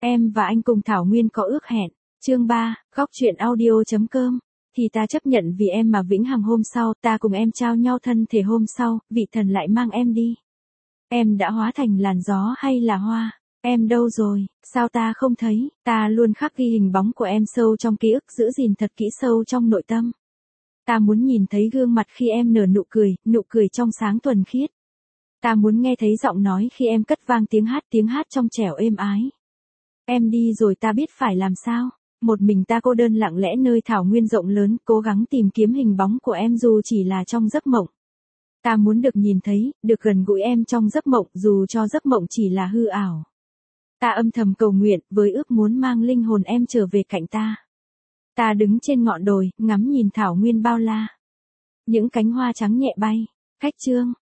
Em và anh cùng Thảo Nguyên có ước hẹn. Chương 3, góc truyện audio.com. Thì ta chấp nhận vì em mà vĩnh hằng hôm sau ta cùng em trao nhau thân thể, hôm sau, vị thần lại mang em đi. Em đã hóa thành làn gió hay là hoa? Em đâu rồi, sao ta không thấy? Ta luôn khắc ghi hình bóng của em sâu trong ký ức, giữ gìn thật kỹ sâu trong nội tâm. Ta muốn nhìn thấy gương mặt khi em nở nụ cười trong sáng thuần khiết. Ta muốn nghe thấy giọng nói khi em cất vang tiếng hát trong trẻo êm ái. Em đi rồi ta biết phải làm sao? Một mình ta cô đơn lặng lẽ nơi thảo nguyên rộng lớn, cố gắng tìm kiếm hình bóng của em dù chỉ là trong giấc mộng. Ta muốn được nhìn thấy, được gần gũi em trong giấc mộng dù cho giấc mộng chỉ là hư ảo. Ta âm thầm cầu nguyện với ước muốn mang linh hồn em trở về cạnh ta. Ta đứng trên ngọn đồi, ngắm nhìn thảo nguyên bao la. Những cánh hoa trắng nhẹ bay. Khách chương.